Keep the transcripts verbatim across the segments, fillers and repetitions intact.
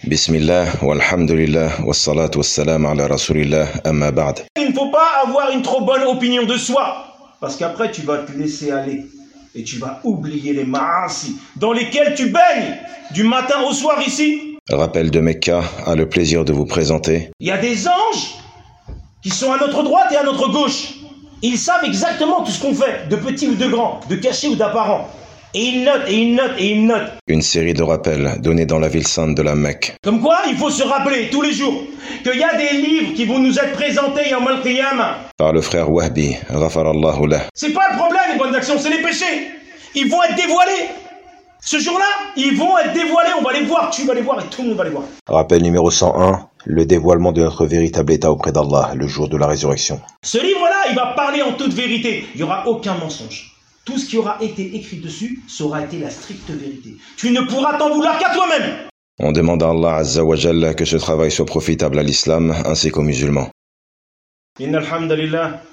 Bismillah, walhamdulillah, wassalatu wassalam ala rasulillah, amma ba'd. Il ne faut pas avoir une trop bonne opinion de soi, parce qu'après tu vas te laisser aller et tu vas oublier les ma'asi dans lesquels tu baignes du matin au soir ici. Rappel de Mecca a le plaisir de vous présenter. Il y a des anges qui sont à notre droite et à notre gauche. Ils savent exactement tout ce qu'on fait, de petit ou de grand, de caché ou d'apparent. Et ils notent, et ils notent, et ils notent. Une série de rappels donnés dans la ville sainte de la Mecque. Comme quoi, il faut se rappeler tous les jours qu'il y a des livres qui vont nous être présentés Yawm al-Qiyamah. Par le frère Wahbi, ghafarallahu lah. C'est pas le problème, les bonnes actions, c'est les péchés. Ils vont être dévoilés. Ce jour-là, ils vont être dévoilés, on va les voir, tu vas les voir et tout le monde va les voir. Rappel numéro cent un, le dévoilement de notre véritable état auprès d'Allah, le jour de la résurrection. Ce livre-là, il va parler en toute vérité. Il n'y aura aucun mensonge. Tout ce qui aura été écrit dessus, ça aura été la stricte vérité. Tu ne pourras t'en vouloir qu'à toi-même. On demande à Allah Azza wa Jalla que ce travail soit profitable à l'islam ainsi qu'aux musulmans. Inna alhamdulillah,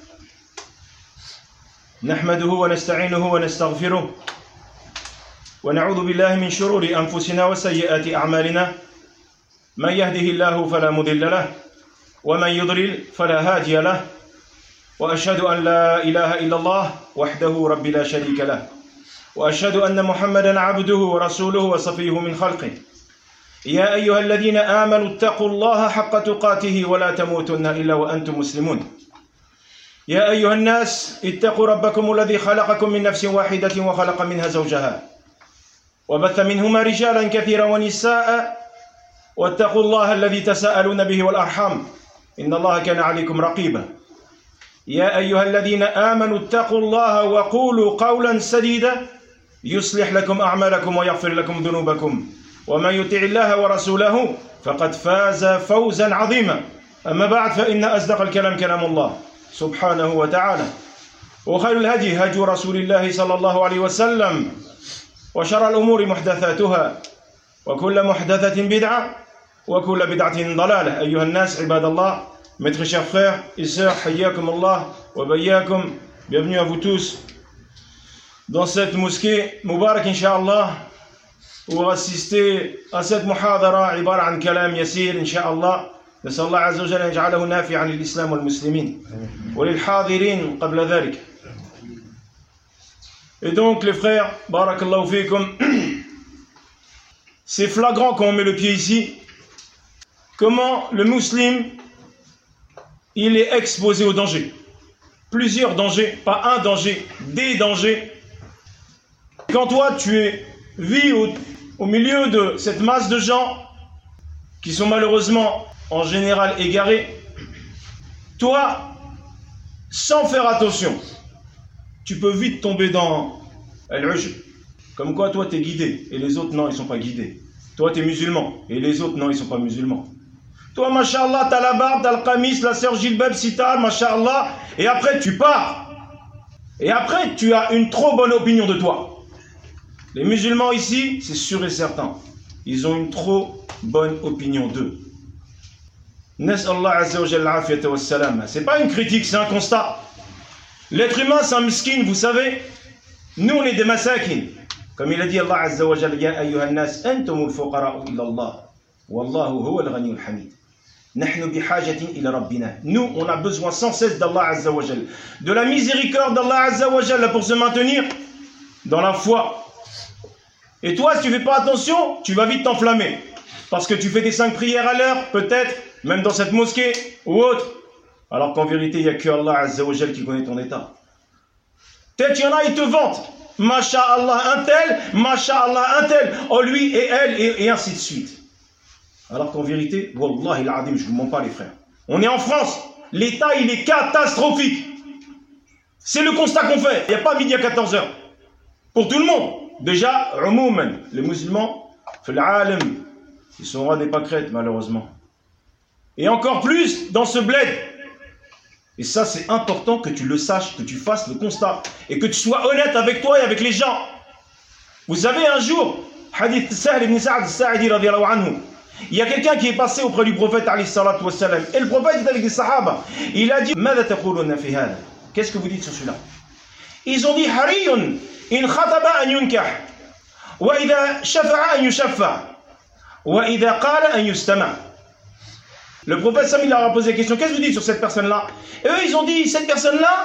nahmaduhu wa nasta'inuhu wa nastaghfiruh, wa na'udhu billahi min shururi anfusina wa sayyiati a'malina, man yahdihillahu fala mudilla lahu, wa man yudlil fala hadiya lahu. وأشهد أن لا إله إلا الله وحده رب لا شريك له وأشهد أن محمدا عبده ورسوله وصفيه من خلقه يا أيها الذين آمنوا اتقوا الله حق تقاته ولا تموتن إلا وأنتم مسلمون يا أيها الناس اتقوا ربكم الذي خلقكم من نفس واحدة وخلق منها زوجها وبث منهما رجالا كثيرا ونساء واتقوا الله الذي تساءلون به والأرحام إن الله كان عليكم رقيبا يا أيها الذين آمنوا اتقوا الله وقولوا قولا سديدا يصلح لكم أعمالكم ويغفر لكم ذنوبكم ومن يطع الله ورسوله فقد فاز فوزا عظيما أما بعد فإن أصدق الكلام كلام الله سبحانه وتعالى وخير الهدي هدي رسول الله صلى الله عليه وسلم وشر الأمور محدثاتها وكل محدثة بدعة وكل بدعة ضلالة أيها الناس عباد الله. Mes très chers frères et sœurs, hayyakum Allah wa bayyakum, bienvenue à vous tous dans cette mosquée Mubarak Inch'Allah, pour assister à cette muhadara ibara an kalam yasir Inch'Allah. نسأل الله عز وجل أن يجعله نافعا للإسلام والمسلمين وللحاضرين قبل ذلك. Et donc les frères, barakallahu fikum, c'est flagrant quand on met le pied ici, comment le musulman il est exposé au danger. Plusieurs dangers, pas un danger, des dangers. Quand toi, tu es, vis au, au milieu de cette masse de gens qui sont malheureusement en général égarés, toi, sans faire attention, tu peux vite tomber dans al-ujb. Comme quoi, toi, tu es guidé et les autres, non, ils ne sont pas guidés. Toi, tu es musulman et les autres, non, ils ne sont pas musulmans. Toi, mashallah, t'as la barbe, t'as le qamis, la sœur Gilbeb, Sita, mashallah, et après tu pars. Et après, tu as une trop bonne opinion de toi. Les musulmans ici, c'est sûr et certain, ils ont une trop bonne opinion d'eux. Nas'Allah azza wa jalla afiyata wa salam. C'est pas une critique, c'est un constat. L'être humain, c'est un miskin, vous savez. Nous, on est des masakin. Comme il a dit Allah azza wa jalla, ya ayyuhan nas, antumul fuqara'u illa Allah. Wallahu huwa al-ghaniyyul hamid. Nous, on a besoin sans cesse d'Allah Azza wa Jal, de la miséricorde d'Allah Azza wa Jal pour se maintenir dans la foi. Et toi, si tu ne fais pas attention, tu vas vite t'enflammer. Parce que tu fais tes cinq prières à l'heure, peut-être, même dans cette mosquée ou autre. Alors qu'en vérité, il n'y a que Allah Azza wa Jal qui connaît ton état. Peut-être il y en a, ils te vantent. Masha'Allah un tel, Masha'Allah un tel. Oh lui et elle, et, et ainsi de suite. Alors qu'en vérité, Wallahi al-Adim, je ne vous mens pas les frères. On est en France, l'état il est catastrophique. C'est le constat qu'on fait. Il n'y a pas midi à quatorze heures. Pour tout le monde. Déjà, umouman, les musulmans, fil alam, ils sont rois des pâquerettes malheureusement. Et encore plus dans ce bled. Et ça c'est important que tu le saches, que tu fasses le constat. Et que tu sois honnête avec toi et avec les gens. Vous savez un jour, hadith Sahl ibn Sa'd al-Sa'idi radiyallahu anhu, il y a quelqu'un qui est passé auprès du prophète alayhi salatu wa salam. Et le prophète est avec des sahaba. Il a dit, qu'est-ce que vous dites sur celui-là? Ils ont dit, hariyun in khataba an yunkah wa idha shafa'a an yushaffa وإذا قال أن يستمع. Le prophète Sam, il leur a posé la question, qu'est-ce que vous dites sur cette personne-là? Et eux, ils ont dit, cette personne-là,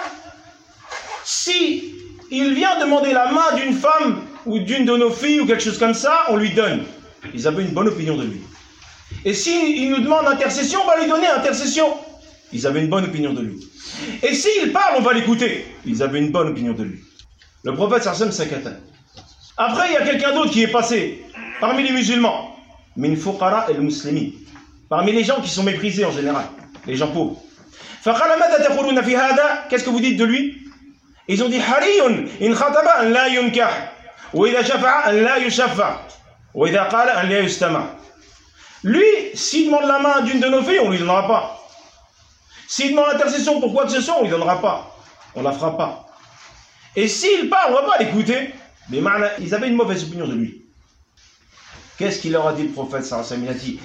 si il vient demander la main d'une femme ou d'une de nos filles ou quelque chose comme ça, on lui donne. Ils avaient une bonne opinion de lui. Et s'il nous demande intercession, on va lui donner intercession. Ils avaient une bonne opinion de lui. Et s'il parle, on va l'écouter. Ils avaient une bonne opinion de lui. Le prophète Sarsem Sakata. Après, il y a quelqu'un d'autre qui est passé parmi les musulmans. Min fuqara el muslimi. Parmi les gens qui sont méprisés en général, les gens pauvres. Qu'est-ce que vous dites de lui? Ils ont dit hariyun in khataba an la yunkah wa idha shafa'a an la yushaffa wa idha qala an la yustama. Lui, s'il demande la main d'une de nos filles, on ne lui donnera pas. S'il demande l'intercession pour quoi que ce soit, on ne lui donnera pas. On ne la fera pas. Et s'il parle, on ne va pas l'écouter. Mais ils avaient une mauvaise opinion de lui. Qu'est-ce qu'il leur a dit le prophète sallallahu alayhi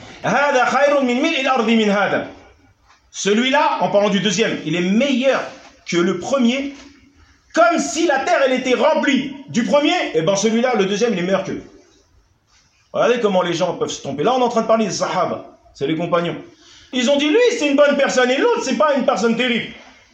wa sallam? Celui-là, en parlant du deuxième, il est meilleur que le premier. Comme si la terre elle était remplie du premier, et bien celui-là, le deuxième, il est meilleur qu'eux. Regardez comment les gens peuvent se tromper. Là, on est en train de parler des sahaba, c'est les compagnons. Ils ont dit, lui, c'est une bonne personne, et l'autre, c'est pas une personne terrible.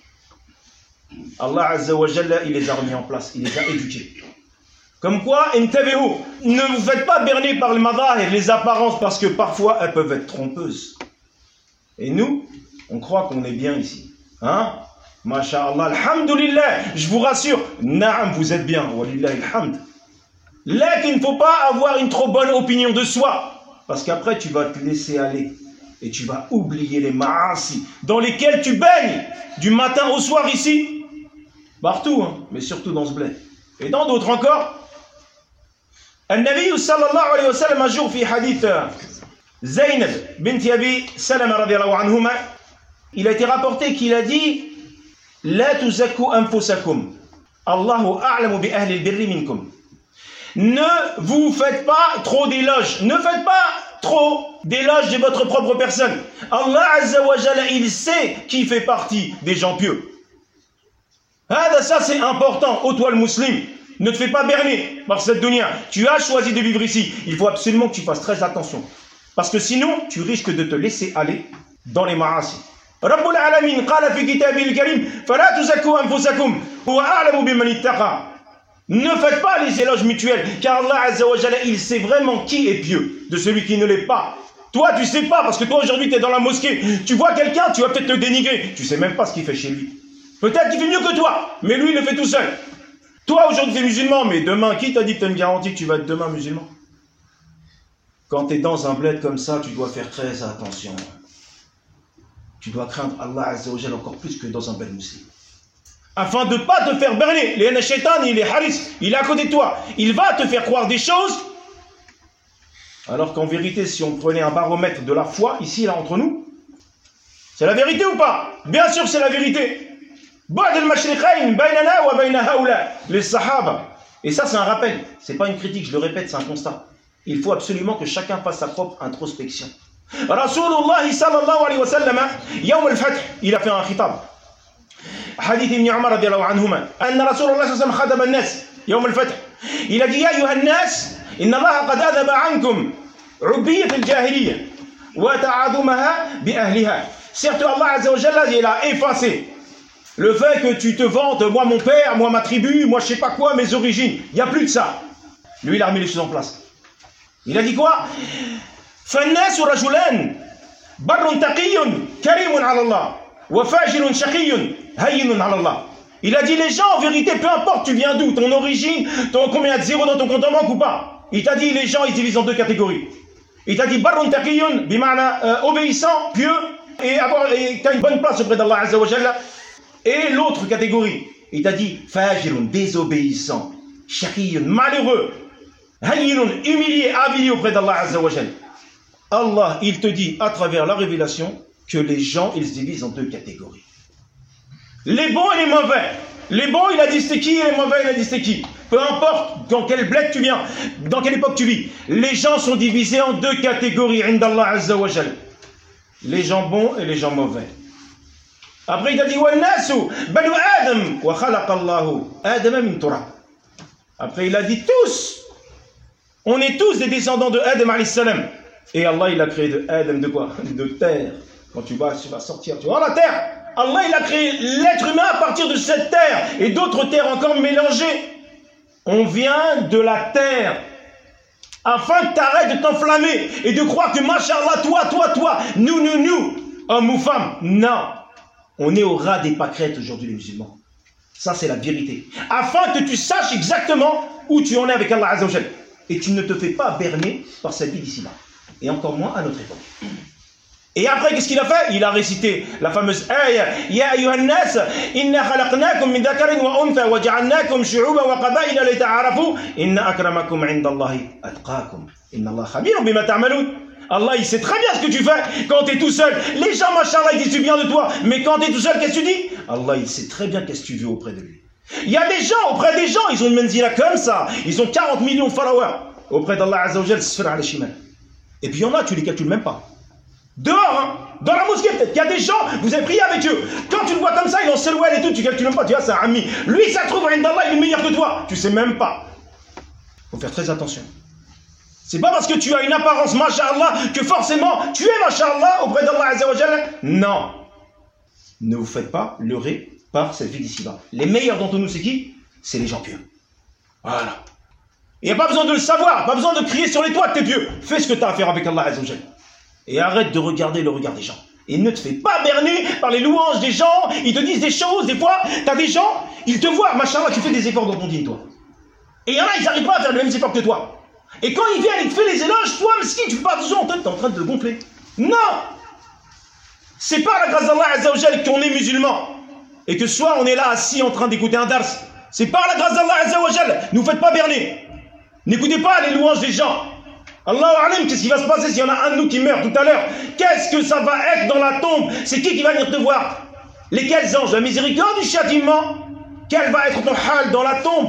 Allah Azza wa Jalla, il les a remis en place, il les a éduqués. Comme quoi, intabihu, ne vous faites pas berner par le madahir, les apparences, parce que parfois, elles peuvent être trompeuses. Et nous, on croit qu'on est bien ici. Hein? Masha'Allah, alhamdulillah, je vous rassure, naam, vous êtes bien, walillahi alhamd. Là qu'il ne faut pas avoir une trop bonne opinion de soi, parce qu'après tu vas te laisser aller, et tu vas oublier les ma'asi, dans lesquels tu baignes, du matin au soir ici, partout, hein, mais surtout dans ce bled. Et dans d'autres encore. Al-Nabi sallallahu alayhi wa sallam, un jour, fi hadith Zaynab bint Abi Salama radiyallahu anhuma, il a été rapporté qu'il a dit La tuzakku anfusakum. Allahu a'lamu bi ahli al-birri minkum. Ne vous faites pas trop d'éloges. Ne faites pas trop d'éloges de votre propre personne. Allah Azza wa Jalla, il sait qui fait partie des gens pieux. Ah, ça c'est important. Ô toi le musulman, ne te fais pas berner par cette dunya. Tu as choisi de vivre ici. Il faut absolument que tu fasses très attention. Parce que sinon, tu risques de te laisser aller dans les ma'asi. Rabbul alamin qala fi kitabil karim fala tuzakku anfusakum huwa a'lamu biman ittaqa. Ne faites pas les éloges mutuels, car Allah Azza wa Jalla, il sait vraiment qui est pieux de celui qui ne l'est pas. Toi, tu sais pas, parce que toi aujourd'hui tu es dans la mosquée, tu vois quelqu'un, tu vas peut-être le dénigrer, tu sais même pas ce qu'il fait chez lui. Peut-être qu'il fait mieux que toi, mais lui il le fait tout seul. Toi aujourd'hui tu es musulman, mais demain, qui t'a dit que tu as une garantie que tu vas être demain musulman? Quand tu es dans un bled comme ça, tu dois faire très attention. Tu dois craindre Allah Azza wa Jalla encore plus que dans un bled musulman. Afin de ne pas te faire berner. Les shaitan, il est haris, il est à côté de toi. Il va te faire croire des choses. Alors qu'en vérité, si on prenait un baromètre de la foi, ici, là, entre nous, c'est la vérité ou pas? Bien sûr, c'est la vérité. Les sahaba. Et ça, c'est un rappel. C'est pas une critique, je le répète, c'est un constat. Il faut absolument que chacun fasse sa propre introspection. Rasulullah sallallahu alayhi wa sallam, yawm al-fath, il a fait un khitab. حديث ابن عمر رضي الله عنهما أن رسول الله صلى الله عليه وسلم خطب الناس يوم الفتح إلى يا أيها الناس إن الله قد أذهب عنكم عبية الجاهلية وتعاظمها بأهلها. Certes, Allah Azza wa Jalla, il a effacé le fait que tu te vantes, moi mon père, moi ma tribu, moi je sais pas quoi, mes origines. Il n'y a plus de ça. Lui, il a remis les choses en place. Il a dit quoi? فالناس رجلان بر تقي كريم على الله وفاجر شقي هين على الله. Il a dit les gens en vérité, peu importe tu viens d'où, ton origine, ton, combien de zéros dans ton compte en banque ou pas. Il t'a dit les gens ils se divisent en deux catégories. Il t'a dit barrun taqiyun, bima'na euh, obéissant, pieux et avoir et t'as une bonne place auprès d'Allah Azza wa Jalla. Et l'autre catégorie, il t'a dit fajirun, désobéissant, shaqiyun, malheureux, hayinun, humilié, avilé auprès d'Allah Azza wa Jalla. Allah, il te dit à travers la révélation que les gens ils se divisent en deux catégories. Les bons et les mauvais. Les bons, il a dit c'était qui, et les mauvais, il a dit c'était qui. Peu importe dans quel bled tu viens, dans quelle époque tu vis. Les gens sont divisés en deux catégories. Indallah Azza wa Jal. Les gens bons et les gens mauvais. Après, il a dit banu Adam wa khalaqallahu Adam min turab. Après, il a dit tous. On est tous des descendants de Adam alayhi salam. Et Allah, il a créé de Adam de quoi? De terre. Quand tu vas, tu vas sortir, tu vois la terre. Allah, il a créé l'être humain à partir de cette terre. Et d'autres terres encore mélangées. On vient de la terre. Afin que tu arrêtes de t'enflammer et de croire que, machallah, toi, toi, toi, nous, nous, nous, hommes ou femmes. Non. On est au ras des pâquerettes aujourd'hui, les musulmans. Ça, c'est la vérité. Afin que tu saches exactement où tu en es avec Allah Azza wa Jal. Et tu ne te fais pas berner par cette vie d'ici-là. Et encore moins à notre époque. Et après, qu'est-ce qu'il a fait? Il a récité la fameuse ayah Ya ayyuhan nas, inna khalaqnakum min dhakarin wa untha wa ja'alnakum shu'uban wa qaba'ila li ta'arafu inna akramakum 'inda Allahi atqakum inna Allah khabirun bima ta'malun. Allah, il sait très bien ce que tu fais quand tu es tout seul. Les gens, machallah, ils disent du bien de toi. Mais quand tu es tout seul, qu'est-ce que tu dis? Allah, il sait très bien qu'est-ce que tu veux auprès de lui. Il y a des gens, auprès des gens, ils ont une menzila comme ça. Ils ont quarante millions de followers. Auprès d'Allah Azza wa Jal, sfir al shimal. Et puis il y en a, tu les calcules même pas. Dehors, hein, dans la mosquée peut-être, il y a des gens, vous avez prié avec eux. Quand tu le vois comme ça, il est en silhouette et tout, tu calcules même pas, tu vois, c'est un ami. Lui, ça se trouve, Indallah, il est meilleur que toi. Tu sais même pas. Il faut faire très attention. C'est pas parce que tu as une apparence, masha'Allah, que forcément, tu es, masha'Allah, auprès d'Allah Azza wa Jalla. Non. Ne vous faites pas leurrer par cette vie d'ici-bas. Les meilleurs d'entre nous, c'est qui? C'est les gens pieux. Voilà. Il n'y a pas besoin de le savoir, pas besoin de crier sur les toits que tu es pieux. Fais ce que tu as à faire avec Allah Azza wa Jalla. Et arrête de regarder le regard des gens. Et ne te fais pas berner par les louanges des gens. Ils te disent des choses. Des fois, tu as des gens, ils te voient, machallah, tu fais des efforts dans ton dîne, toi. Et il y en a, ils n'arrivent pas à faire les mêmes efforts que toi. Et quand ils viennent, ils te font les éloges, toi, mesquin, tu ne fais pas attention, toi, tu es en train de te gonfler. Non. C'est pas la grâce d'Allah Azza wa Jal qu'on est musulman. Et que soit on est là assis en train d'écouter un dars. C'est pas la grâce d'Allah Azza wa Jal. Ne vous faites pas berner. N'écoutez pas les louanges des gens. Allahu Alim, qu'est-ce qui va se passer s'il y en a un de nous qui meurt tout à l'heure? Qu'est-ce que ça va être dans la tombe? C'est qui qui va venir te voir? Lesquels anges? La miséricorde du châtiment? Quel va être ton hal dans la tombe?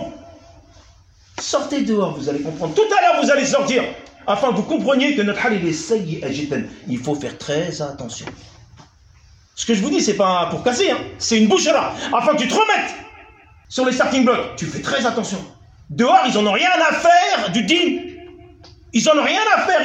Sortez dehors, vous allez comprendre. Tout à l'heure, vous allez sortir. Afin que vous compreniez que notre hal, il est sayyi ajiten. Il faut faire très attention. Ce que je vous dis, c'est pas pour casser, hein. C'est une bouchera. Afin que tu te remettes sur les starting blocks. Tu fais très attention. Dehors, ils n'en ont rien à faire du din. Ils n'en ont rien à faire.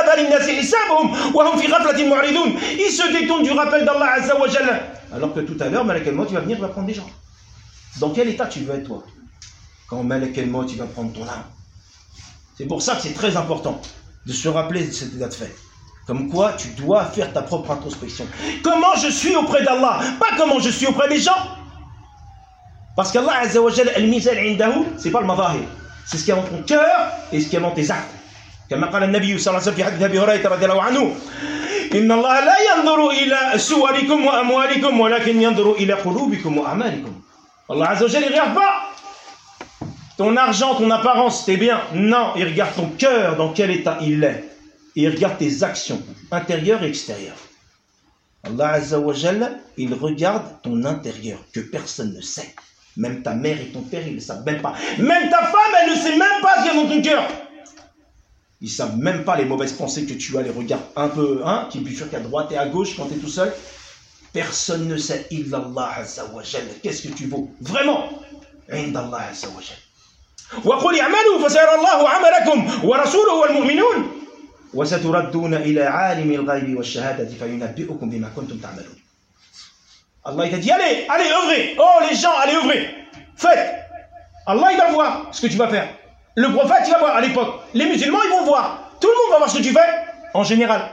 Ils se détournent du rappel d'Allah Azza wa Jalla. Alors que tout à l'heure, Malak el-Maut, tu vas venir, tu vas prendre des gens. Dans quel état tu veux être, toi? Quand Malak el-Maut, tu vas prendre ton âme. C'est pour ça que c'est très important de se rappeler de cet état de fait. Comme quoi, tu dois faire ta propre introspection. Comment je suis auprès d'Allah, pas comment je suis auprès des gens. Parce qu'Allah Azza wa Jalla, al-mizan indahu, c'est pas le madahir. C'est ce qu'il y a dans ton cœur et ce qu'il y a dans tes actes. كما قال النبي صلى الله عليه وسلم في حديث أبي هريرة رضي الله عنه إن الله لا ينظر إلى صوركم وأموالكم ولكن ينظر إلى قلوبكم وأعمالكم. Allah Azza wa Jalla, il regarde pas ton argent, ton apparence, tes biens. Non, il regarde ton cœur, dans quel état il est. Et il regarde tes actions, intérieures et extérieures. Allah Azza wa Jalla, il regarde ton intérieur, que personne ne sait. Même ta mère et ton père, ils ne le savent même pas. Même ta femme, elle ne sait même pas ce qu'il y a dans ton cœur. Ils ne savent même pas les mauvaises pensées que tu as, les regards un peu, hein, qui bifurquent à droite et à gauche quand tu es tout seul. Personne ne sait, illallah azza wa jalla. Qu'est-ce que tu vaux vraiment? Indallah azza wa jalla. Wa qul i'malu fa sayara Allahu 'amalakum wa rasuluhu wal mu'minun wa saturadduna ila 'alimi al-ghaybi wash-shahadati fayunabbi'ukum bima kuntum ta'malun. Allah il t'a dit allez, allez œuvrez. Oh les gens, allez œuvrez. Faites. Allah il va voir ce que tu vas faire. Le prophète, il va voir à l'époque. Les musulmans, ils vont voir. Tout le monde va voir ce que tu fais, en général.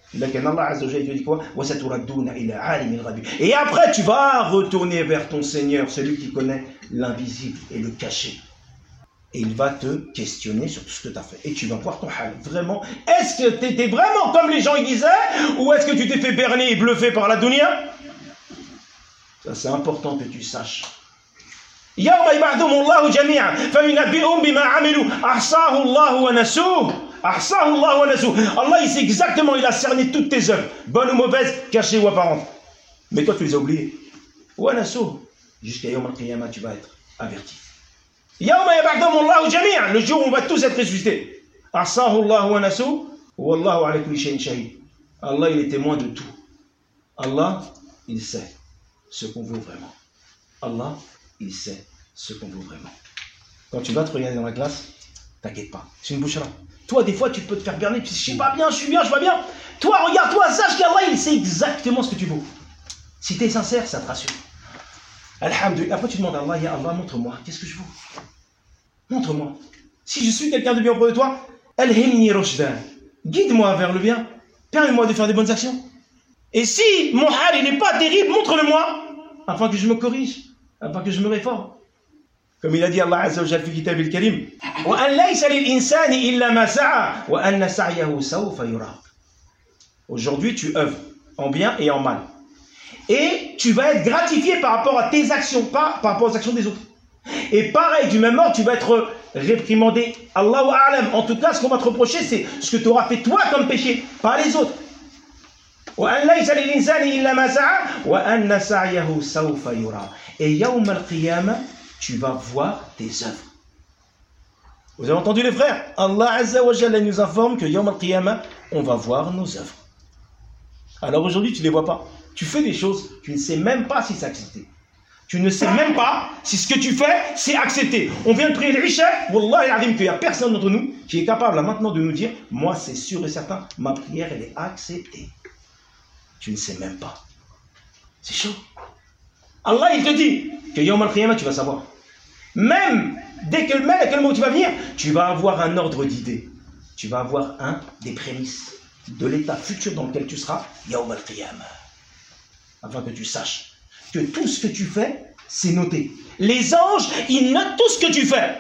Et après, tu vas retourner vers ton Seigneur, celui qui connaît l'invisible et le caché. Et il va te questionner sur tout ce que tu as fait. Et tu vas voir ton hal. Vraiment, est-ce que tu étais vraiment comme les gens ils disaient? Ou est-ce que tu t'es fait berner et bluffer par la dunya? Ça, c'est important que tu saches. يوم يبعثهم الله جميعا فينبئهم بما عملوا أحصاه الله ونسوه أحصاه الله ونسوه. Allah il sait exactement, il a cerné toutes tes œuvres, bonnes ou mauvaises, cachées ou apparentes. Mais toi tu les as oubliées. ونسوه. Jusqu'à Yom al-Qiyamah tu vas être averti. يوم يبعثهم الله جميعا. Le jour où on va tous être ressuscités. أحصاه الله ونسوه والله على كل شيء شهيد. Allah il est témoin de tout. Allah il sait ce qu'on veut vraiment. Allah il sait ce qu'on veut vraiment. Quand tu vas te regarder dans la glace, T'inquiète pas, c'est une bouchera. Toi, des fois, tu peux te faire berner, tu dis, je suis pas bien, je suis bien, je vais bien. Toi, regarde-toi, sache qu'Allah, il sait exactement ce que tu veux. Si tu es sincère, ça te rassure. Alhamdulillah. Après, tu demandes à Allah, ya Allah, montre-moi, qu'est-ce que je veux? Montre-moi. Si je suis quelqu'un de bien auprès de toi, Alhimni rushdan. Guide-moi vers le bien. Permets-moi de faire des bonnes actions. Et si mon hal n'est pas terrible, montre-le-moi, afin que je me corrige, afin que je me réforme. Comme il a dit Allah Azza wa Jalla fi kitab al-Karim, wa an laysa lil insani illa ma sa'a wa anna sa'yahu sawfa yura. Aujourd'hui, tu œuvres en bien et en mal. Et tu vas être gratifié par rapport à tes actions, pas par rapport aux actions des autres. Et pareil, du même ordre, tu vas être réprimandé. Allahu a'lam. En tout cas, ce qu'on va te reprocher, c'est ce que tu auras fait toi comme péché, pas les autres. Et yawm al-qiyamah, tu vas voir tes œuvres. Vous avez entendu les frères? Allah Azza wa Jalla nous informe que yawm al-qiyamah, on va voir nos œuvres. Alors aujourd'hui, tu ne les vois pas. Tu fais des choses, tu ne sais même pas si c'est accepté. Tu ne sais même pas si ce que tu fais, c'est accepté. On vient de prier l'Isha, Wallah al-Azim, qu'il n'y a personne d'entre nous qui est capable là, maintenant de nous dire, moi c'est sûr et certain, ma prière elle est acceptée. Tu ne sais même pas. C'est chaud. Allah il te dit que Yawm al-Qiyamah tu vas savoir. Même dès que le mal, à quel moment tu vas venir, tu vas avoir un ordre d'idée. Tu vas avoir un des prémices de l'état futur dans lequel tu seras, Yawm al-Qiyamah. Afin que tu saches que tout ce que tu fais, c'est noté. Les anges, ils notent tout ce que tu fais.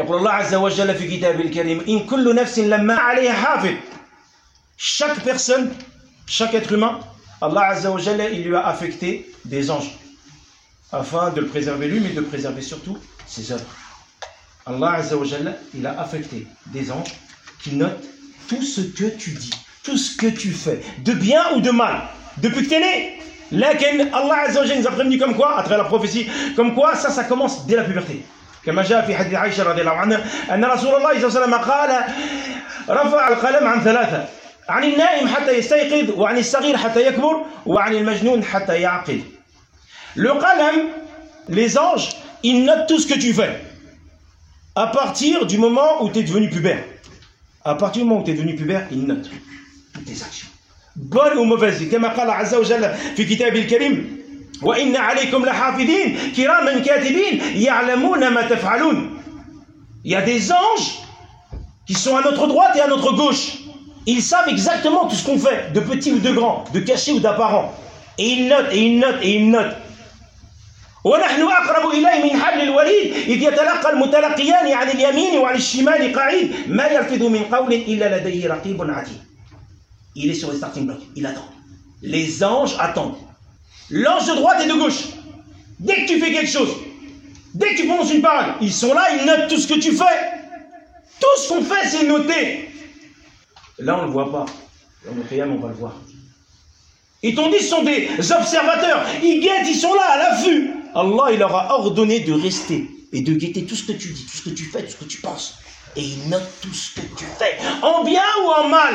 Chaque personne, chaque être humain, Allah Azza wa Jalla, il lui a affecté des anges afin de le préserver lui, mais de préserver surtout ses œuvres. Allah Azza wa Jalla, il a affecté des anges qui notent tout ce que tu dis, tout ce que tu fais, de bien ou de mal, depuis que tu es né. Lakin Allah Azza wa Jalla nous a prévenu comme quoi, à travers la prophétie, comme quoi ça, ça commence dès la puberté. كما جاء في حديث عائشة رضي الله عنها أن رسول الله صلى الله عليه وسلم قال رفع القلم عن ثلاثة عن النائم حتى يستيقظ وعن الصغير حتى يكبر وعن المجنون حتى يعقل. Le qalam, les anges, ils notent tout ce que tu fais à partir du moment où tu es devenu pubère. À partir du moment où tu es devenu pubère, ils notent toutes tes actions, bonnes ou mauvaises. كما قال عز وجل في كتابه الكريم وإن عليكم لحافظين كراما كاتبين يعلمون ما تفعلون. Il y a des anges qui sont à notre droite et à notre gauche. Ils savent exactement tout ce qu'on fait, de petit ou de grand, de caché ou d'apparent. Et ils notent, et ils notent, et ils notent. ونحن أقرب إليه من حبل الوريد إذ يتلقى المتلقيان عن اليمين وعن الشمال قعيد ما يلفظ من قول إلا لديه رقيب عتيد. Il est sur le starting block, il attend. Les anges attendent. L'ange de droite et de gauche. Dès que tu fais quelque chose, dès que tu prononces une parole, ils sont là, ils notent tout ce que tu fais. Tout ce qu'on fait, c'est noté. Là, on ne le voit pas. Dans le Qiyam, on va le voir. Ils t'ont dit, ce sont des observateurs. Ils guettent, ils sont là, à l'affût. Allah, il leur a ordonné de rester et de guetter tout ce que tu dis, tout ce que tu fais, tout ce que tu penses. Et ils notent tout ce que tu fais, en bien ou en mal.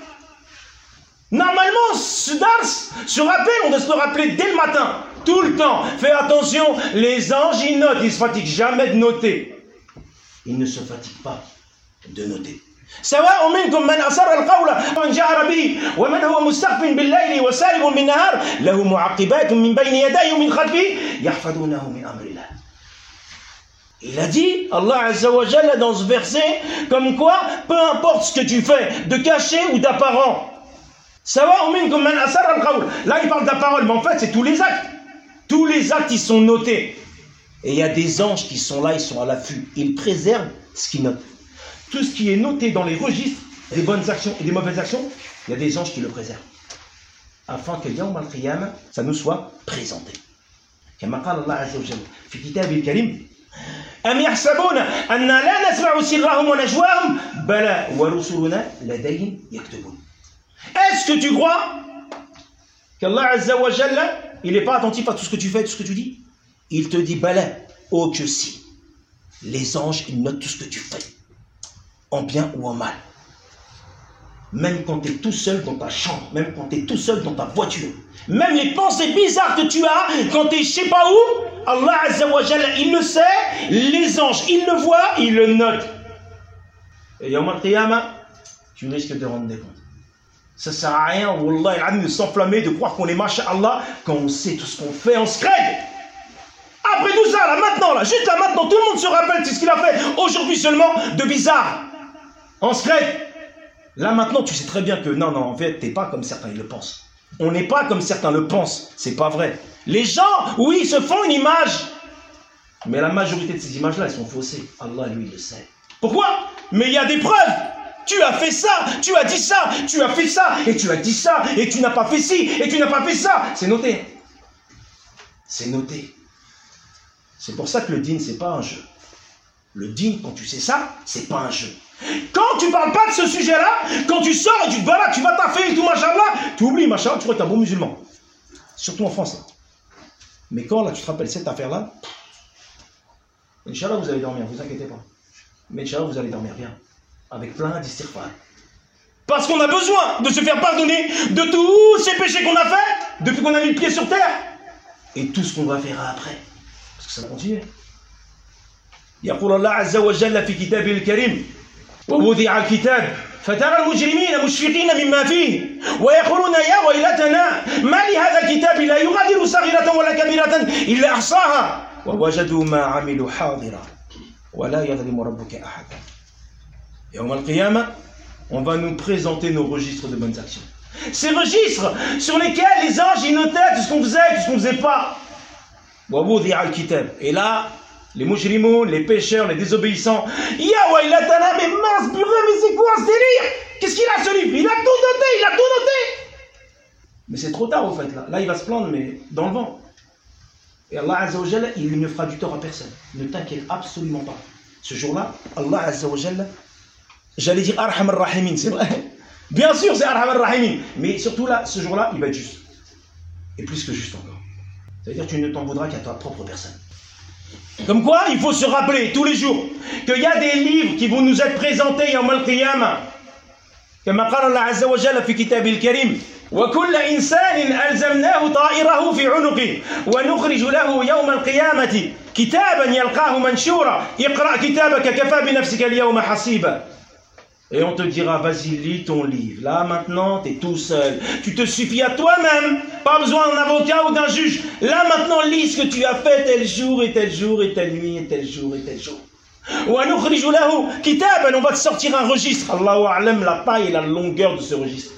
Normalement, ce dars, ce rappel, on doit se le rappeler dès le matin, tout le temps. Fais attention, les anges, ils notent, ils ne se fatiguent jamais de noter. Ils ne se fatiguent pas de noter. سواء منكم من أسر القول ومن جهر به ومن هو مستخف بالليل وسارب بالنهار له معقبات من بين يديه ومن خلفه يحفظونه من أمر الله. Il a dit, Allah Azza wa Jalla, dans ce verset, comme quoi, peu importe ce que tu fais, de caché ou d'apparent, là il parle de la parole, mais en fait c'est tous les actes. Tous les actes ils sont notés. Et il y a des anges qui sont là, ils sont à l'affût. Ils préservent ce qu'ils notent. Tout ce qui est noté dans les registres des bonnes actions et des mauvaises actions, il y a des anges qui le préservent. Afin que Yawm al-Qiyamah, ça nous soit présenté. كما قال الله عز وجل في كتابه الكريم أم يحسبون أن لا نسمع سرهم ونجواهم بلى ورسلنا لديهم يكتبون. Est-ce que tu crois qu'Allah Azza wa Jalla, il n'est pas attentif à tout ce que tu fais, tout ce que tu dis? Il te dit, bala, oh que si. Les anges, ils notent tout ce que tu fais, en bien ou en mal. Même quand tu es tout seul dans ta chambre, même quand tu es tout seul dans ta voiture, même les pensées bizarres que tu as quand tu es je sais pas où, Allah Azza wa Jalla, il le sait, les anges, ils le voient, ils le notent. Et Yawm al-Qiyamah, tu risques de rendre des comptes. Ça ne sert à rien, Wallah, de s'enflammer, de croire qu'on est masha'Allah, quand on sait tout ce qu'on fait, on se crée. Après tout ça, là, maintenant, là, juste là, maintenant, tout le monde se rappelle, c'est ce qu'il a fait aujourd'hui seulement, de bizarre. On se crée. Là, maintenant, tu sais très bien que, non, non, en fait, t'es pas comme certains ils le pensent. On n'est pas comme certains le pensent, c'est pas vrai. Les gens, oui, ils se font une image, mais la majorité de ces images-là, elles sont faussées. Allah, lui, il le sait. Pourquoi? Mais il y a des preuves. Tu as fait ça, tu as dit ça, tu as fait ça, et tu as dit ça, et tu n'as pas fait ci, et tu n'as pas fait ça. C'est noté. C'est noté. C'est pour ça que le dîn, c'est pas un jeu. Le dîn, quand tu sais ça, c'est pas un jeu. Quand tu parles pas de ce sujet-là, quand tu sors et tu te balades, tu vas taffer et tout, machallah, tu oublies, machallah, tu crois que t'es un bon musulman. Surtout en France, là. Mais quand, là, tu te rappelles cette affaire-là, Inch'Allah, vous allez dormir, vous inquiétez pas. Mais Inch'Allah, vous allez dormir bien. Avec plein d'istighfar. Parce qu'on a besoin de se faire pardonner de tous ces péchés qu'on a fait depuis qu'on a mis le pied sur terre. Et tout ce qu'on va faire après. Parce que ça va continuer. يقول الله عز وجل في كتابه الكريم ووضع الكتاب فترى المجرمين مشفقين مما فيه ويقولون يا ويلتنا ما لهذا الكتاب لا يغادر صغيرة ولا كبيرة إلا أحصاها ووجدوا ما عملوا حاضرا ولا يظلم ربك أحدا. يوم القيامة, on va nous présenter nos registres de bonnes actions. Ces registres sur lesquels les anges ils notaient tout ce qu'on faisait, tout ce qu'on ne faisait pas. Et là, les mujrimoun, les pécheurs, les désobéissants, ya waylatana, mais mince purée, mais c'est quoi ce délire? Qu'est-ce qu'il a ce livre? Il a tout noté, il a tout noté. Mais c'est trop tard au fait là. Là il va se plaindre mais dans le vent. Et Allah Azza wa Jalla, il ne fera du tort à personne. Ne t'inquiète absolument pas. Ce jour-là, Allah Azza wa Jalla, j'allais dire Arham al-Rahimin, c'est vrai. Bien sûr, c'est Arham al-Rahimin. Mais surtout là, ce jour-là, il va être juste. Et plus que juste encore. C'est-à-dire que tu ne t'en voudras qu'à ta propre personne. Comme quoi, il faut se rappeler tous les jours qu'il y a des livres qui vont nous être présentés yawm al-Qiyamah. كما قال الله عز وجل في كتابه الكريم وكل إنسان ألزمناه طائره في عنقه ونخرج له يوم القيامة كتابا يلقاه منشورا اقرأ كتابك كفى بنفسك اليوم حسيبا. Et on te dira, vas-y, lis ton livre. Là, maintenant, tu es tout seul. Tu te suffis à toi-même. Pas besoin d'un avocat ou d'un juge. Là, maintenant, lis ce que tu as fait tel jour et tel jour et telle nuit et tel jour et tel jour. On va te sortir un registre. Allahu a'lam la taille et la longueur de ce registre.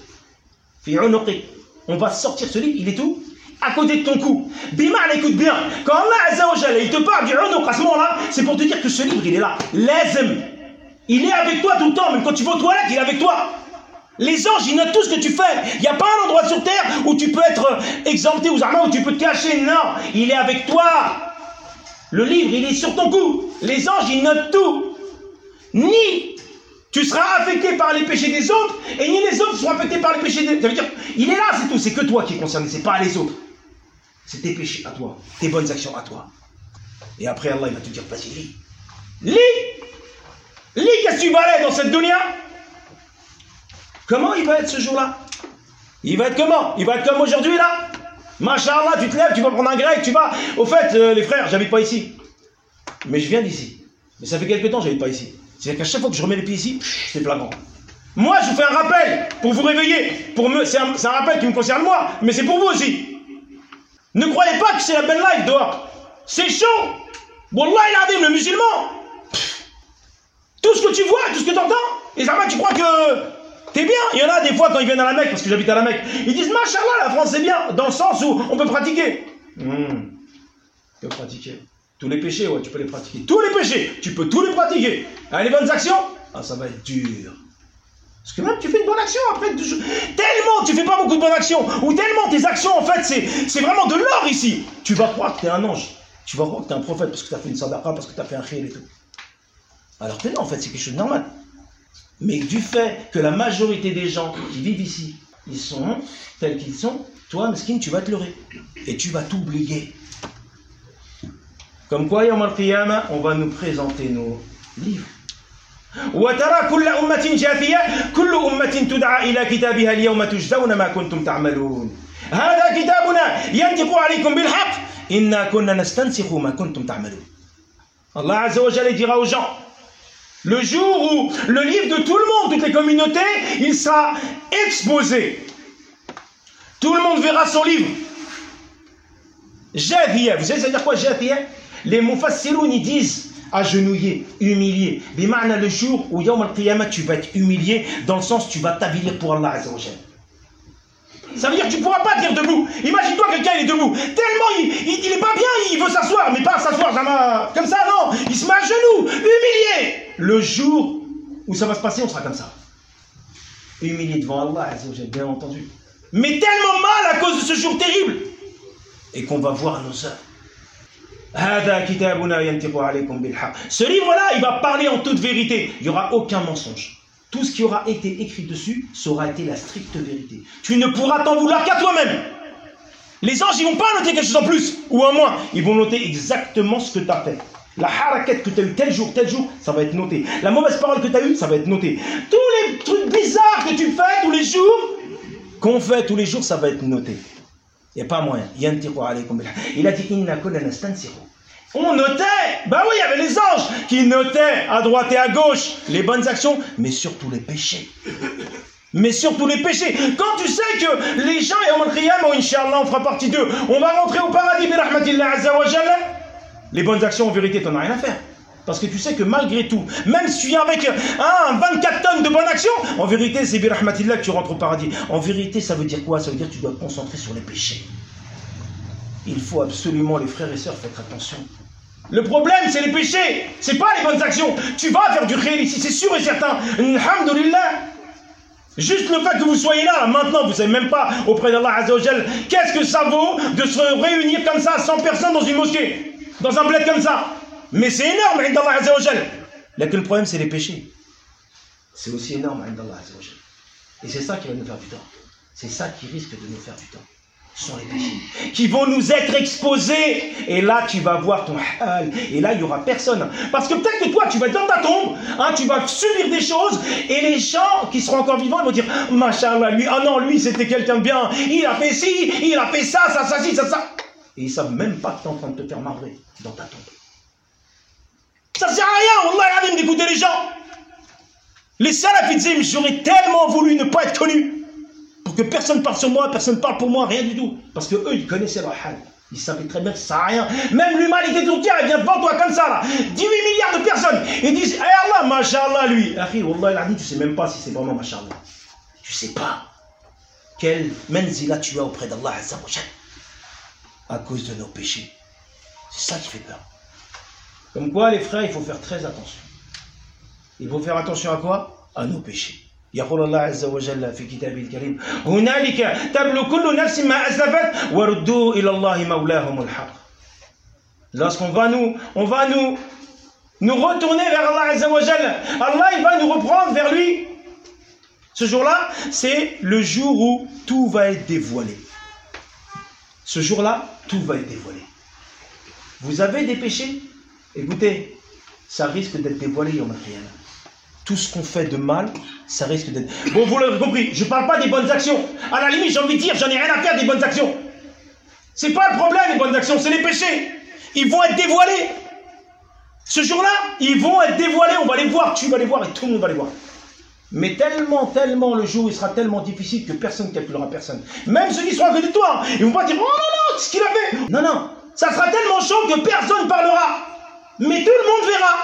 On va sortir ce livre, il est où? À côté de ton cou. Biman, écoute bien. Quand Allah Azza wa Jalla, il te parle du unuq à ce moment-là, c'est pour te dire que ce livre, il est là. Lazim. Il est avec toi tout le temps, même quand tu vas aux toilettes, il est avec toi. Les anges, ils notent tout ce que tu fais. Il n'y a pas un endroit sur terre où tu peux être exempté ou où tu peux te cacher. Non, il est avec toi. Le livre, il est sur ton cou. Les anges, ils notent tout. Ni tu seras affecté par les péchés des autres, et ni les autres seront affectés par les péchés des autres. Ça veut dire, il est là, c'est tout. C'est que toi qui est concerné, c'est pas les autres. C'est tes péchés à toi, tes bonnes actions à toi. Et après, Allah, il va te dire, vas-y, lis. Lis. Lis, qu'est-ce que tu vas aller dans cette dunya? Comment il va être ce jour-là? Il va être comment? Il va être comme aujourd'hui, là? Masha'Allah, tu te lèves, tu vas prendre un grec, tu vas... Au fait, euh, les frères, j'habite pas ici. Mais je viens d'ici. Mais ça fait quelques temps que j'habite pas ici. C'est-à-dire qu'à chaque fois que je remets les pieds ici, c'est flagrant. Moi, je vous fais un rappel pour vous réveiller. Pour me... C'est un, un rappel qui me concerne moi, mais c'est pour vous aussi. Ne croyez pas que c'est la belle life dehors. C'est chaud. Wallah il adim, le musulman. Tout ce que tu vois, tout ce que tu entends, et ça va, tu crois que t'es bien. Il y en a des fois quand ils viennent à la Mecque, parce que j'habite à la Mecque, ils disent Masha'Allah, la France c'est bien, dans le sens où on peut pratiquer. Mmh. Tu peux pratiquer. Tous les péchés, ouais, tu peux les pratiquer. Tous les péchés, tu peux tous les pratiquer. Ah, les bonnes actions, ah, ça va être dur. Parce que même tu fais une bonne action après, tellement tu fais pas beaucoup de bonnes actions, ou tellement tes actions en fait c'est vraiment de l'or ici. Tu vas croire que tu es un ange, tu vas croire que tu es un prophète parce que tu as fait une sadaqa, parce que tu as fait un khir et tout. Alors que non, en fait, c'est quelque chose de normal. Mais du fait que la majorité des gens qui vivent ici, ils sont tels qu'ils sont, toi, mesquine, tu vas te leurrer. Et tu vas t'oublier. Comme quoi, yawm al-Qiyamah, on va nous présenter nos livres. وترى كل أمة جاثية كل أمة تدعى إلى كتابها اليوم تجزون ما كنتم تعملون هذا كتابنا ينطق عليكم بالحق إنا كنا نستنسخ ما كنتم تعملون. Allah Azza wa Jalla dira aux gens, Le jour où le livre de tout le monde, toutes les communautés, il sera exposé. Tout le monde verra son livre. Jathiya, vous savez ça veut dire quoi Jathiya? Les mufassiroun ils disent agenouillé, humilié. Bima'na le jour où Yawm al-Qiyamah tu vas être humilié, dans le sens tu vas t'avilir pour Allah Azza wa Jal. Ça veut dire que tu ne pourras pas tenir debout. Imagine-toi quelqu'un il est debout. Tellement il, il, il est pas bien, il veut s'asseoir, mais pas s'asseoir comme ça, non. Il se met à genoux, humilié. Le jour où ça va se passer, on sera comme ça. Humilié devant Allah Azza wa Jal, bien entendu. Mais tellement mal à cause de ce jour terrible. Et qu'on va voir nos œuvres. Ce livre-là, il va parler en toute vérité. Il n'y aura aucun mensonge. Tout ce qui aura été écrit dessus, ça aura été la stricte vérité. Tu ne pourras t'en vouloir qu'à toi-même. Les anges, ils ne vont pas noter quelque chose en plus ou en moins. Ils vont noter exactement ce que tu as fait. La harakat que tu as eu tel jour, tel jour, ça va être noté. La mauvaise parole que tu as eue, ça va être noté. Tous les trucs bizarres que tu fais tous les jours, qu'on fait tous les jours, ça va être noté. Il n'y a pas moyen. Il a dit inna kullana nastansiru. On notait, bah oui, il y avait les anges qui notaient à droite et à gauche les bonnes actions, mais surtout les péchés. Mais surtout les péchés. Quand tu sais que les gens, et au Qiyamah, Inch'Allah, on fera partie d'eux, on va rentrer au paradis, bi rahmatillah azza wa jalla, les bonnes actions, en vérité, tu n'en as rien à faire. Parce que tu sais que malgré tout, même si tu viens avec hein, vingt-quatre tonnes de bonnes actions, en vérité, c'est bi rahmatillah que tu rentres au paradis. En vérité, ça veut dire quoi? Ça veut dire que tu dois te concentrer sur les péchés. Il faut absolument, les frères et sœurs, faire attention. Le problème, c'est les péchés, c'est pas les bonnes actions. Tu vas faire du khayr ici, c'est sûr et certain. Alhamdulillah. Juste le fait que vous soyez là, là maintenant, vous ne savez même pas auprès d'Allah Azza wa Jal, qu'est-ce que ça vaut de se réunir comme ça, cent personnes dans une mosquée, dans un bled comme ça. Mais c'est énorme, d'Allah Azza wa Jal. Là que le problème, c'est les péchés. C'est aussi énorme, d'Allah Azza wa Jal. Et c'est ça qui va nous faire du temps. C'est ça qui risque de nous faire du temps. Ce sont les péchés qui vont nous être exposés. Et là, tu vas voir ton hal. Et là, il n'y aura personne. Parce que peut-être que toi, tu vas être dans ta tombe, hein, tu vas subir des choses. Et les gens qui seront encore vivants, ils vont dire Masha'Allah, lui, ah non, lui, c'était quelqu'un de bien. Il a fait ci, il a fait ça, ça, ça, ci, ça, ça. Et ils ne savent même pas que tu es en train de te faire marrer dans ta tombe. Ça ne sert à rien, Wallah, d'écouter les gens. Les salafis disaient, j'aurais tellement voulu ne pas être connu. Pour que personne ne parle sur moi, personne ne parle pour moi, rien du tout. Parce que eux, ils connaissaient leur hal. Ils savaient très bien que ça sert à rien. Même l'humanité tout entière, elle vient devant toi comme ça, là. dix-huit milliards de personnes. Ils disent, eh Allah, Masha'Allah, lui. Akhi, Wallah, il a dit, tu sais même pas si c'est vraiment Masha'Allah. Tu sais pas quelle menzila tu as auprès d'Allah Azza wa Jal. À cause de nos péchés. C'est ça qui fait peur. Comme quoi, les frères, il faut faire très attention. Il faut faire attention à quoi? À nos péchés. يقول الله عز وجل في كتابه الكريم هنالك تبلو كل نفس ما أسلفت وردوا إلى الله مولاهم الحق. Lorsqu'on va nous, on va nous, nous retourner vers Allah Azza wa Jal, Allah il va nous reprendre vers lui. Ce jour-là, c'est le jour où tout va être dévoilé. Ce jour-là, tout va être dévoilé. Vous avez des péchés? Écoutez, ça risque d'être dévoilé Yawm al-Qiyamah. Tout ce qu'on fait de mal, ça risque d'être... Bon, vous l'avez compris, je ne parle pas des bonnes actions. À la limite, j'ai envie de dire, j'en ai rien à faire des bonnes actions. C'est pas le problème, les bonnes actions, c'est les péchés. Ils vont être dévoilés. Ce jour-là, ils vont être dévoilés, on va les voir, tu vas les voir et tout le monde va les voir. Mais tellement, tellement, le jour, il sera tellement difficile que personne ne calculera personne. Même ceux qui seront à côté de toi, ils ne vont pas dire, oh non, non, c'est ce qu'il a fait. Non, non, ça sera tellement chaud que personne ne parlera. Mais tout le monde verra.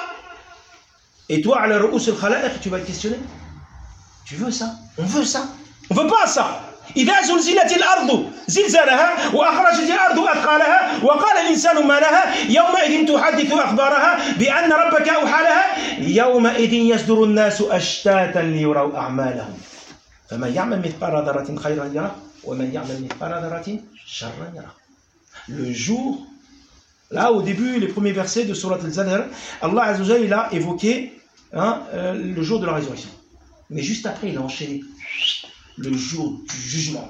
Et toi, à la ru'us al-khalaiq, tu vas être questionné. Tu veux ça? On veut ça. On veut pas ça. إذا زلزلت الأرض زلزالها وأخرجت الأرض أثقالها وقال الإنسان ما لها يومئذ تحدث أخبارها بأن ربك أوحى لها يومئذ يصدر الناس أشتاتا ليروا أعمالهم فمن يعمل مثقال ذرة خيرا يره ومن يعمل مثقال ذرة شرا يره. Le jour, là au début, les premiers versets de Surat Al-Zalzal, Allah Azza wa Jalla, il a évoqué hein, euh, le jour de la résurrection. Mais juste après, il a enchaîné le jour du jugement.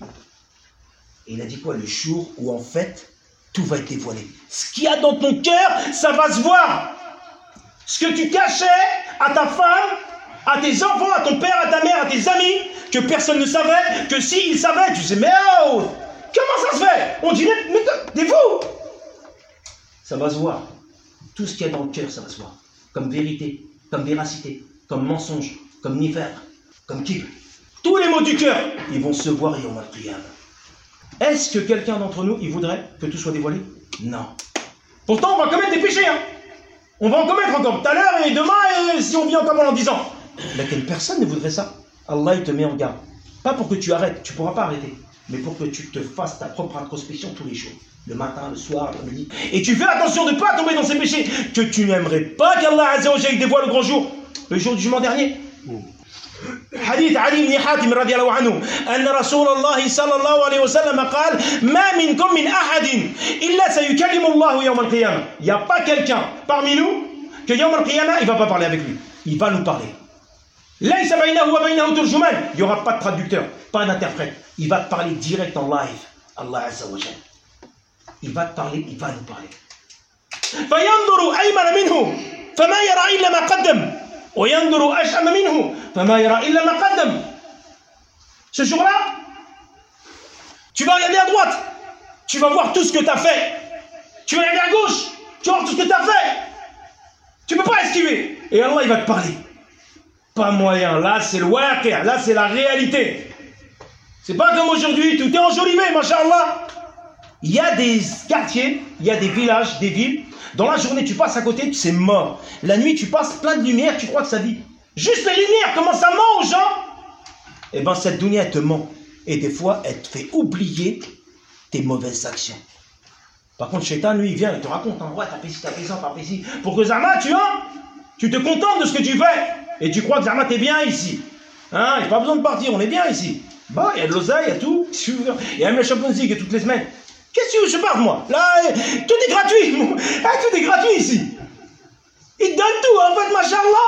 Et il a dit quoi? Le jour où en fait, tout va être dévoilé. Ce qu'il y a dans ton cœur, ça va se voir. Ce que tu cachais à ta femme, à tes enfants, à ton père, à ta mère, à tes amis, que personne ne savait, que s'ils savaient, tu sais, mais oh, comment ça se fait? On dirait, mais t'es fou. Ça va se voir. Tout ce qu'il y a dans le cœur, ça va se voir. Comme vérité. comme véracité, comme mensonge, comme nifaq, comme kibr. Tous les mots du cœur, ils vont se voir yawm al-qiyamah. Est-ce que quelqu'un d'entre nous, il voudrait que tout soit dévoilé? Non. Pourtant, on va commettre des péchés. Hein. On va en commettre encore tout à l'heure et demain, et si on vient encore en dix ans. Laquelle personne ne voudrait ça. Allah, il te met en garde. Pas pour que tu arrêtes, tu ne pourras pas arrêter. Mais pour que tu te fasses ta propre introspection tous les jours. Le matin, le soir, le midi. Et tu fais attention de ne pas tomber dans ces péchés que tu n'aimerais pas qu'Allah Azza wa Jalla dévoile le grand jour. Le jour du jugement dernier. حديث علي بن حاتم رضي الله عنه أن رسول الله صلى الله عليه وسلم قال ما منكم من أحد إلا سيكلم الله يوم القيامة. Il n'y a pas quelqu'un parmi nous que يوم القيامة il ne va pas parler avec lui. Il va nous parler. ليس بينه وبينه ترجمان. Il n'y aura pas de traducteur, pas d'interprète. Il va te parler direct en live. Allah Azza wa Jalla. Il va te parler, il va nous parler. فينظر أيمن منه فما يرى إلا ما قدم. وينظر أشأم منه فما يرى إلا ما قدم. Ce jour-là, tu vas regarder à droite, tu vas voir tout ce que tu as fait. Tu vas regarder à gauche, tu vas voir tout ce que tu as fait. Tu ne peux pas esquiver. Et Allah, il va te parler. Pas moyen. Là, c'est le waqi', là, c'est la réalité. C'est pas comme aujourd'hui, tout est enjolivé, masha'Allah. Il y a des quartiers, il y a des villages, des villes. Dans la journée, tu passes à côté, c'est mort. La nuit, tu passes plein de lumière, tu crois que ça vit. Juste les lumières, comment ça ment aux gens? Eh bien, cette dunya, elle te ment. Et des fois, elle te fait oublier tes mauvaises actions. Par contre, Shaitan, lui, il vient, il te raconte, en vrai, t'as fait ci, t'as fait ça, t'as fait ci. Pour que Zama, tu vois, tu te contentes de ce que tu fais. Et tu crois que Zama, t'es bien ici. Hein, il n'y a pas besoin de partir, on est bien ici. Bah, il y a de l'oseille, il y a tout. Il y a même la Champions League toutes les semaines. Qu'est-ce que tu veux que je parte, moi? Là, tout est gratuit. Ah, tout est gratuit ici. Ils te donnent tout, en fait, machallah.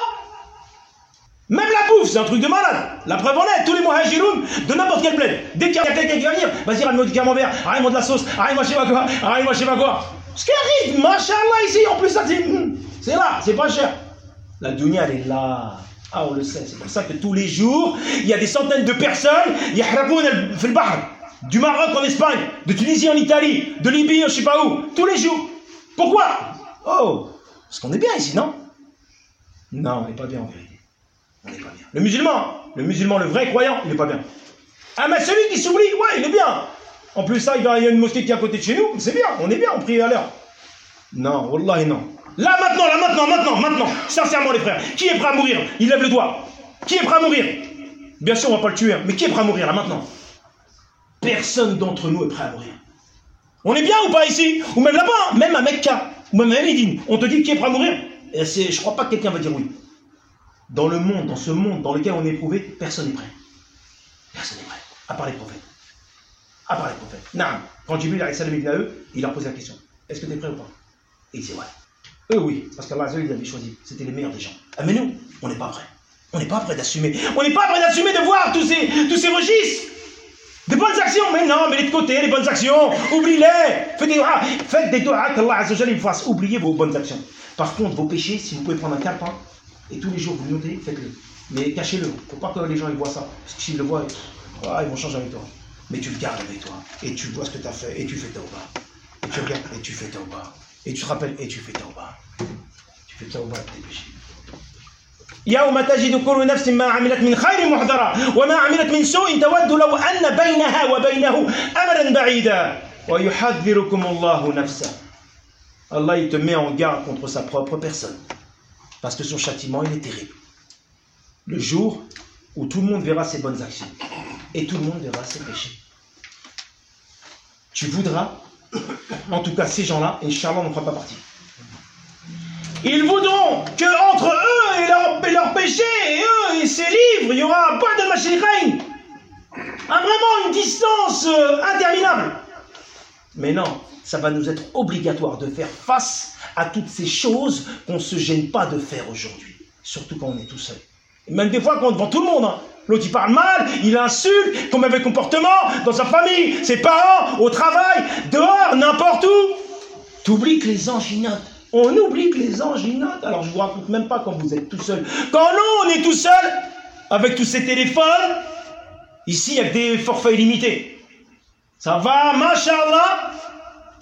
Même la bouffe, c'est un truc de malade. La preuve en est, tous les muhajiroun de n'importe quel bled. Dès qu'il y a quelqu'un qui va venir, vas-y, ramène-moi du camembert, ramène-moi de la sauce, ramène-moi je sais pas quoi, ramène-moi je sais pas quoi. Ce qui arrive, machallah, ici, en plus, ça, c'est c'est là, c'est pas cher. La dunya, elle est là. Ah, on le sait. C'est pour ça que tous les jours, il y a des centaines de personnes, yahraboun fil bahr. Du Maroc en Espagne, de Tunisie en Italie, de Libye, je ne sais pas où, tous les jours. Pourquoi? Oh, parce qu'on est bien ici, non? Non, on n'est pas bien en vérité. On n'est pas bien. Le musulman, le musulman, le vrai croyant, il n'est pas bien. Ah, mais celui qui s'oublie, ouais, il est bien. En plus, ça, il y a une mosquée qui est à côté de chez nous, c'est bien, on est bien, on prie à l'heure. Non, wallahi, non. Là, maintenant, là, maintenant, maintenant, maintenant, sincèrement, les frères, qui est prêt à mourir? Il lève le doigt. Qui est prêt à mourir? Bien sûr, on ne va pas le tuer, mais qui est prêt à mourir, là, maintenant? Personne d'entre nous est prêt à mourir. On est bien ou pas ici? Ou même là-bas, même à Mecca, ou même à Médine, on te dit qui est prêt à mourir? Et je ne crois pas que quelqu'un va dire oui. Dans le monde, dans ce monde dans lequel on est éprouvé, personne n'est prêt. Personne n'est prêt, à part les prophètes. À part les prophètes. Non. Quand Jibril a salam à eux, il leur posé la question. Est-ce que tu es prêt ou pas? Et il dit ouais. Eux oui, parce qu'Allah il avait choisi. C'était les meilleurs des gens. Ah, mais nous, on n'est pas prêts. On n'est pas prêts d'assumer. On n'est pas prêts d'assumer de voir tous ces, tous ces registres. Des bonnes actions, mais non, mais les de côté, les bonnes actions, oublie-les. Faites des doigts, faites des doigts qu'Allah Azza wa Jalla vous fasse oublier vos bonnes actions. Par contre, vos péchés, si vous pouvez prendre un calepin et tous les jours vous notez, faites-le. Mais cachez-le, faut pas que les gens ils voient ça. Parce que s'ils le voient, ah, ils vont changer avec toi. Mais tu le gardes avec toi. Et tu vois ce que tu as fait, et tu fais tauba. Et tu regardes, et tu fais tauba. Et tu te rappelles, et tu fais tauba. Tu fais tauba de tes péchés. يوم تجد كل نفس ما عملت من خير محضرة وما عملت من سوء تود لو أن بينها وبينه أمرا بعيدا ويحذركم الله نفسه. Allah il te met en garde contre sa propre personne parce que son châtiment il est terrible. Le jour où tout le monde verra ses bonnes actions et tout le monde verra ses péchés. Tu voudras, en tout cas ces gens-là, Inch'Allah on n'en fera pas partie. Ils voudront qu'entre eux et leurs leur péchés, et eux et ces livres, il y aura un pas de machirine. Vraiment une distance euh, interminable. Mais non, ça va nous être obligatoire de faire face à toutes ces choses qu'on ne se gêne pas de faire aujourd'hui. Surtout quand on est tout seul. Et même des fois quand devant tout le monde. Hein. L'autre il parle mal, il insulte, comme mauvais comportement, dans sa famille, ses parents, au travail, dehors, n'importe où. T'oublies que les anges y notent. On oublie que les anges y notent. Alors je ne vous raconte même pas quand vous êtes tout seul. Quand nous, on est tout seul, avec tous ces téléphones, ici, il y a des forfaits illimités. Ça va, machallah.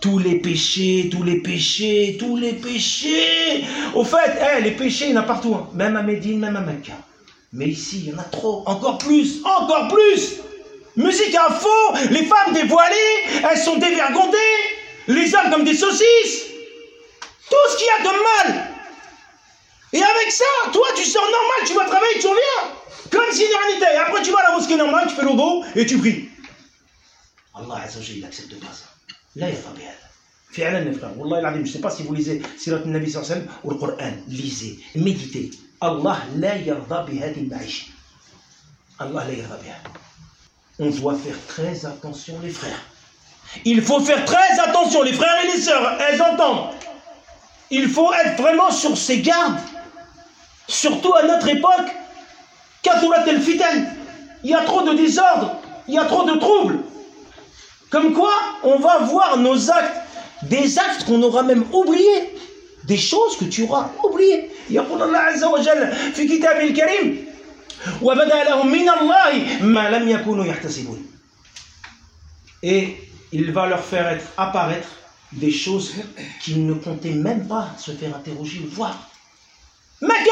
Tous les péchés, tous les péchés, tous les péchés. Au fait, hey, les péchés, il y en a partout. Hein. Même à Médine, même à Mecca. Mais ici, il y en a trop. Encore plus, encore plus. Musique à fond. Les femmes dévoilées, elles sont dévergondées. Les hommes comme des saucisses. Tout ce qu'il y a de mal. Et avec ça, toi, tu sors normal, tu vas travailler, tu reviens. Comme si de rien n'était. Après, tu vas à la mosquée normale, tu fais le dos et tu pries. Allah Azza wa Jalla, il n'accepte pas ça. Là, il y a pas bien. Fi'alan, mes frères. Wallah, je ne sais pas si vous lisez Sirat al-Nabi sallallahu alayhi wa sallam ou le Coran. Lisez, méditez. Allah la yarda bi hadi al-ma'ish. Allah la yarda biha. On doit faire très attention, les frères. Il faut faire très attention, les frères et les sœurs. Elles entendent. Il faut être vraiment sur ses gardes. Surtout à notre époque. Kathurat al-fitan. Il y a trop de désordre. Il y a trop de troubles. Comme quoi, on va voir nos actes, des actes qu'on aura même oubliés, des choses que tu auras oubliées. يقول الله عز وجل في كتابه الكريم وبدا لهم من الله ما لم يكونوا يحتسبون. Et il va leur faire être, apparaître des choses qu'ils ne comptaient même pas se faire interroger ou voir. Tu m'as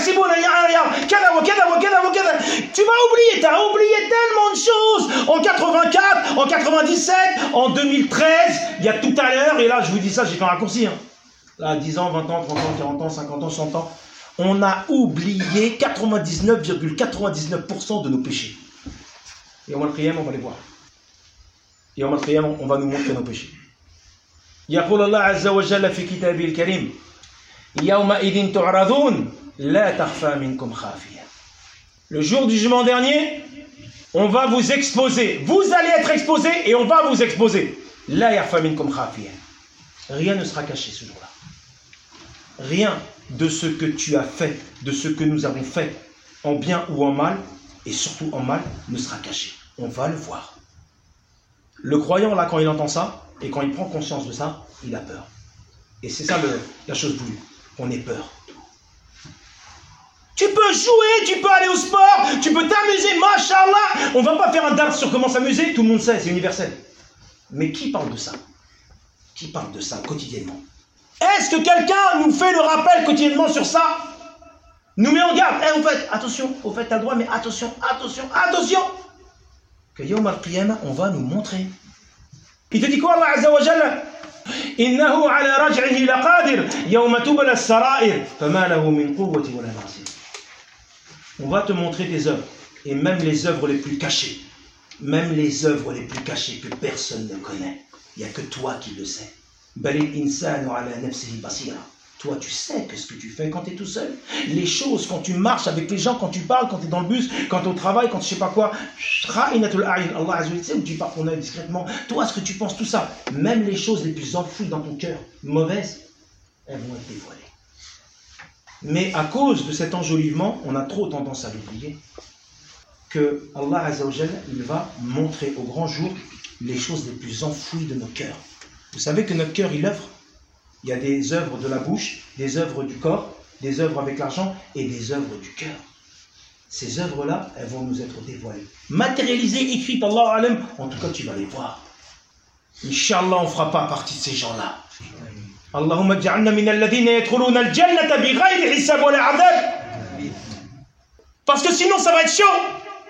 oublié, tu as oublié tellement de choses. En quatre-vingt-quatre, en quatre-vingt-dix-sept, en deux mille treize, il y a tout à l'heure, et là je vous dis ça, j'ai fait un raccourci. Hein. Là, dix ans, vingt ans, trente ans, quarante ans, cinquante ans, cent ans, on a oublié quatre-vingt-dix-neuf virgule quatre-vingt-dix-neuf pour cent de nos péchés. Et au Qiyam, on va les voir. Et au Qiyam, on va nous montrer nos péchés. يقول الله عز وجل في كتابه الكريم يومئذ تعرضون لا تخفى منكم خافية. Le jour du jugement dernier, on va vous exposer. Vous allez être exposés et on va vous exposer. لا يخفى منكم خافية. Rien ne sera caché ce jour-là. Rien de ce que tu as fait, de ce que nous avons fait, en bien ou en mal, et surtout en mal, ne sera caché. On va le voir. Le croyant, là, quand il entend ça, et quand il prend conscience de ça, il a peur. Et c'est ça le, la chose voulue. On ait peur. Tu peux jouer, tu peux aller au sport, tu peux t'amuser, mashallah. On ne va pas faire un dars sur comment s'amuser, tout le monde sait, c'est universel. Mais qui parle de ça? Qui parle de ça quotidiennement? Est-ce que quelqu'un nous fait le rappel quotidiennement sur ça? Nous met en garde. Eh, au fait, attention, au fait, t'as le droit, mais attention, attention, attention. Que Yawm al-Qiyamah, on va nous montrer. Il te dit quoi, Allah Azza wa Jalla? إنه على رجعه لقادر يوم تبلى السرائر فما له من قوة ولا ناصر. On va te montrer tes œuvres, et même les œuvres les plus cachées, même les œuvres les plus cachées que personne ne connaît. Il n'y a que toi qui le sais. Balil insanu ala nafsihi basira. Toi, tu sais que ce que tu fais quand tu es tout seul. Les choses, quand tu marches avec les gens, quand tu parles, quand tu es dans le bus, quand tu es au travail, quand tu sais pas quoi. Allah Azza wa Jalla, où tu pars ton œil discrètement. Toi, ce que tu penses, tout ça. Même les choses les plus enfouies dans ton cœur, mauvaises, elles vont être dévoilées. Mais à cause de cet enjolivement, on a trop tendance à l'oublier, que Allah Azza wa Jalla, il va montrer au grand jour les choses les plus enfouies de nos cœurs. Vous savez que notre cœur, il œuvre. Il y a des œuvres de la bouche, des œuvres du corps, des œuvres avec l'argent et des œuvres du cœur. Ces œuvres-là, elles vont nous être dévoilées. Matérialisées, écrites, Allah alam, en tout cas tu vas les voir. Inch'Allah, on ne fera pas partie de ces gens-là. Allahumma ja'alna min alladhina yadkhuluna al-jannata bighayri hisab wa la 'adab. Parce que sinon ça va être chiant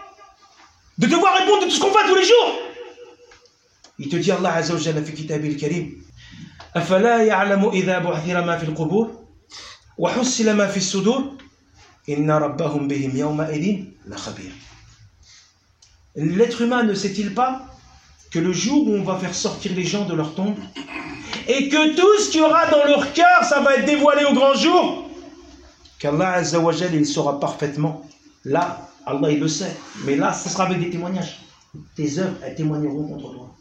de devoir répondre de tout ce qu'on fait tous les jours. Il te dit Allah Azza wa Jalla fi kitabil karim. أفلا يعلم إذا بعثر ما في القبور وحصل ما في الصدور إن ربهم بهم يومئذ لخبير. L'être humain ne sait-il pas que le jour où on va faire sortir les gens de leur tombe et que tout ce qu'il y aura dans leur cœur, ça va être dévoilé au grand jour, qu'Allah Azza wa Jalla, il saura parfaitement. Là, Allah il le sait, mais là, ce sera avec des témoignages. Tes œuvres, elles témoigneront contre toi.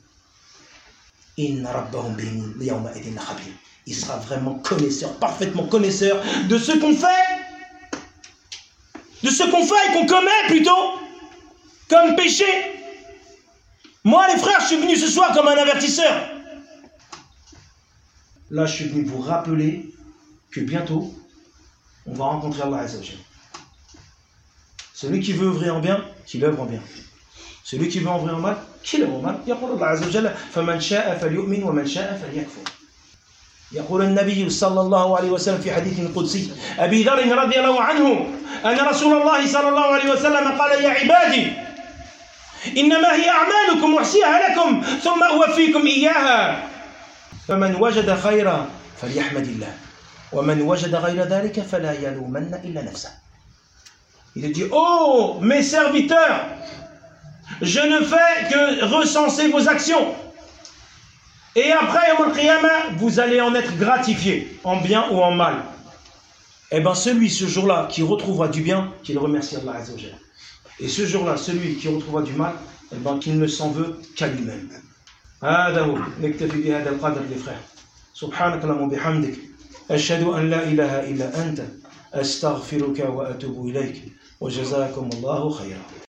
Il sera vraiment connaisseur, parfaitement connaisseur de ce qu'on fait, de ce qu'on fait et qu'on commet plutôt, comme péché. Moi les frères, je suis venu ce soir comme un avertisseur. Là je suis venu vous rappeler que bientôt, on va rencontrer Allah Azza wa Jalla. Celui qui veut œuvrer en bien, qu'il œuvre en bien. Celui qui veut œuvrer en mal, كلاهما يقول الله عز وجل فمن شاء فليؤمن ومن شاء فليكفر. يقول النبي صلى الله عليه وسلم في حديث قدسي أبي ذر رضي الله عنه أن رسول الله صلى الله عليه وسلم قال يا عبادي إنما هي أعمالكم أحصيها لكم ثم أوفيكم إياها فمن وجد خيرا فليحمد الله ومن وجد غير ذلك فلا يلومن إلا نفسه. Il dit oh mes serviteurs, je ne fais que recenser vos actions et après Yawm al-Qiyamah vous allez en être gratifiés en bien ou en mal. Et bien celui ce jour-là qui retrouvera du bien, qu'il remercie Allah Azza wa Jalla. Et ce jour-là, celui qui retrouvera du mal, eh ben, qu'il ne s'en veut qu'à lui-même. هذا هو نكتفي بهذا القدر les frères. سبحانك اللهم وبحمدك أشهد أن لا إله إلا أنت أستغفرك وأتوب إليك وجزاكم الله خيرا.